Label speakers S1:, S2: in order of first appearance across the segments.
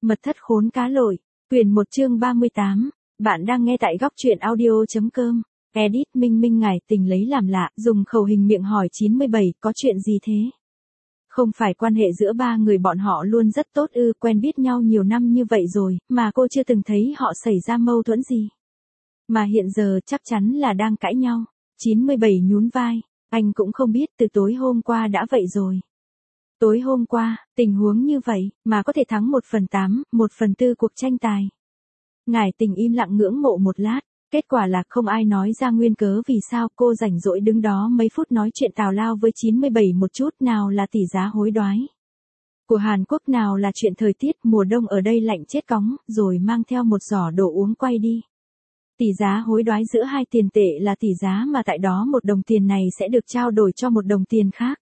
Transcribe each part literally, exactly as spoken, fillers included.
S1: Mật thất khốn cá lội, quyển một chương ba mươi tám, bạn đang nghe tại góc truyện audio.com, edit Minh Minh ngải tình lấy làm lạ, dùng khẩu hình miệng hỏi chín mươi bảy, có chuyện gì thế? Không phải quan hệ giữa ba người bọn họ luôn rất tốt ư, quen biết nhau nhiều năm như vậy rồi, mà cô chưa từng thấy họ xảy ra mâu thuẫn gì. Mà hiện giờ chắc chắn là đang cãi nhau. chín mươi bảy nhún vai, anh cũng không biết, từ tối hôm qua đã vậy rồi. Tối hôm qua, tình huống như vậy, mà có thể thắng một phần tám, một phần tư cuộc tranh tài. Ngải tình im lặng ngưỡng mộ một lát, kết quả là không ai nói ra nguyên cớ vì sao cô rảnh rỗi đứng đó mấy phút nói chuyện tào lao với chín mươi bảy một chút, nào là tỷ giá hối đoái của Hàn Quốc, nào là chuyện thời tiết mùa đông ở đây lạnh chết cóng, rồi mang theo một giỏ đồ uống quay đi. Tỷ giá hối đoái giữa hai tiền tệ là tỷ giá mà tại đó một đồng tiền này sẽ được trao đổi cho một đồng tiền khác.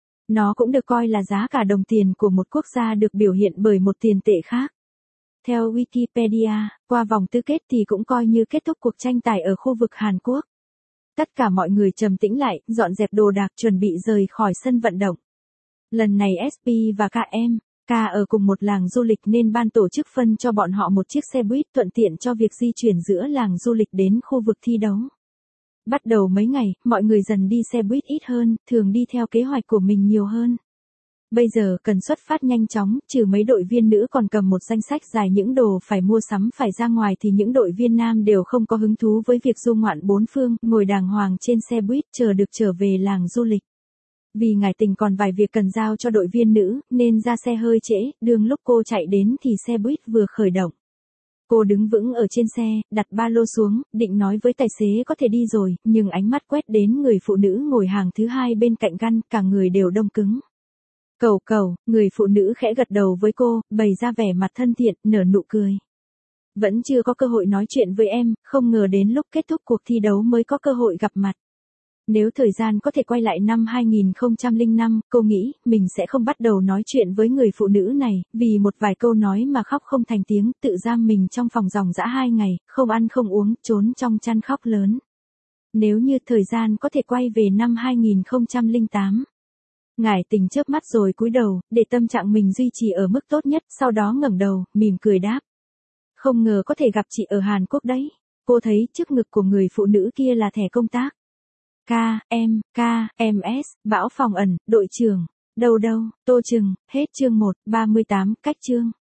S1: Nó cũng được coi là giá cả đồng tiền của một quốc gia được biểu hiện bởi một tiền tệ khác. Theo Wikipedia, qua vòng tứ kết thì cũng coi như kết thúc cuộc tranh tài ở khu vực Hàn Quốc. Tất cả mọi người trầm tĩnh lại, dọn dẹp đồ đạc chuẩn bị rời khỏi sân vận động. Lần này ét pê và ca em, K ở cùng một làng du lịch nên ban tổ chức phân cho bọn họ một chiếc xe buýt thuận tiện cho việc di chuyển giữa làng du lịch đến khu vực thi đấu. Bắt đầu mấy ngày, mọi người dần đi xe buýt ít hơn, thường đi theo kế hoạch của mình nhiều hơn. Bây giờ cần xuất phát nhanh chóng, trừ mấy đội viên nữ còn cầm một danh sách dài những đồ phải mua sắm phải ra ngoài thì những đội viên nam đều không có hứng thú với việc du ngoạn bốn phương, ngồi đàng hoàng trên xe buýt chờ được trở về làng du lịch. Vì ngải tình còn vài việc cần giao cho đội viên nữ, nên ra xe hơi trễ, đường lúc cô chạy đến thì xe buýt vừa khởi động. Cô đứng vững ở trên xe, đặt ba lô xuống, định nói với tài xế có thể đi rồi, nhưng ánh mắt quét đến người phụ nữ ngồi hàng thứ hai bên cạnh găn, cả người đều đông cứng. Cầu cầu, người phụ nữ khẽ gật đầu với cô, bày ra vẻ mặt thân thiện, nở nụ cười. Vẫn chưa có cơ hội nói chuyện với em, không ngờ đến lúc kết thúc cuộc thi đấu mới có cơ hội gặp mặt. Nếu thời gian có thể quay lại năm hai nghìn không trăm lẻ năm, cô nghĩ mình sẽ không bắt đầu nói chuyện với người phụ nữ này, vì một vài câu nói mà khóc không thành tiếng, tự giam mình trong phòng dòng dã hai ngày, không ăn không uống, trốn trong chăn khóc lớn. Nếu như thời gian có thể quay về năm hai nghìn không trăm lẻ tám. Ngải tình chớp mắt rồi cúi đầu, để tâm trạng mình duy trì ở mức tốt nhất, sau đó ngẩng đầu, mỉm cười đáp. Không ngờ có thể gặp chị ở Hàn Quốc đấy. Cô thấy trước ngực của người phụ nữ kia là thẻ công tác. K, em, K, em S, Bão Phòng Ẩn, đội trưởng. Đâu đâu, Tô Trừng, hết chương một, ba mươi tám, cách chương.